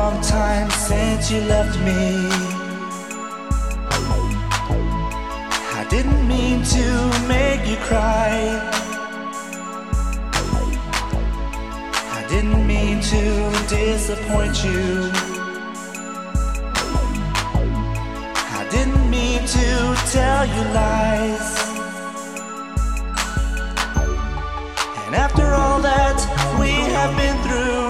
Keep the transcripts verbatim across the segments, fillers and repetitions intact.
long time since you left me. I didn't mean to make you cry. I didn't mean to disappoint you. I didn't mean to tell you lies. And after all that we have been through,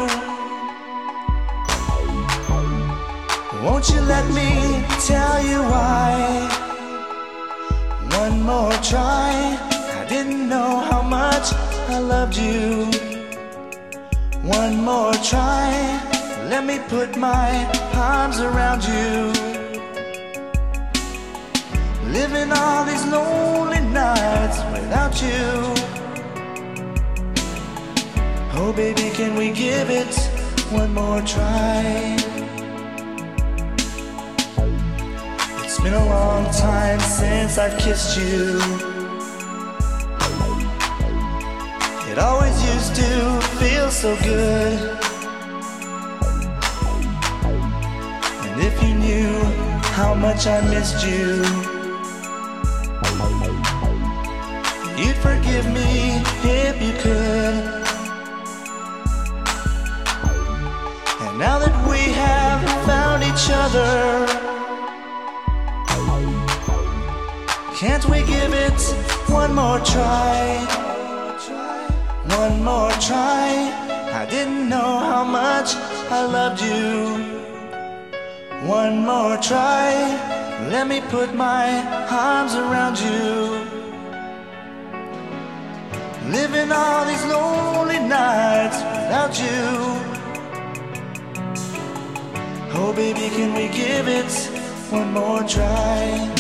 won't you let me tell you why? One more try. I didn't know how much I loved you. One more try. Let me put my arms around you. Living all these lonely nights without you. Oh baby, can we give it one more try? It's been a long time since I've kissed you. It always used to feel so good. And if you knew how much I missed you, you'd forgive me if you could. And now that we have found each other, can't we give it one more try? One more try. I didn't know how much I loved you. One more try. Let me put my arms around you. Living all these lonely nights without you. Oh baby, can we give it one more try?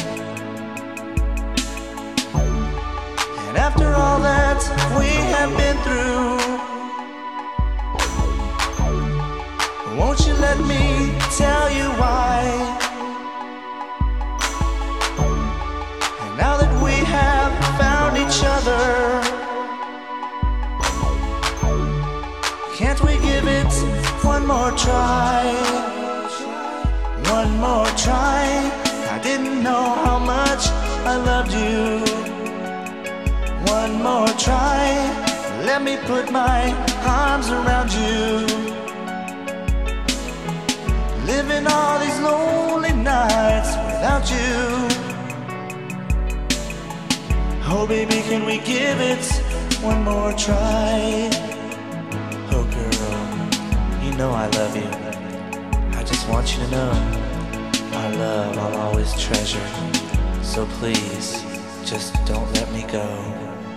And after all that we have been through, won't you let me tell you why? And now that we have found each other, can't we give it one more try? One more try. I didn't know how much I loved you. One more try. Let me put my arms around you. Living all these lonely nights without you. Oh baby, can we give it one more try? Oh girl, you know I love you. I just want you to know our love I'll always treasure. So please, just don't let me go.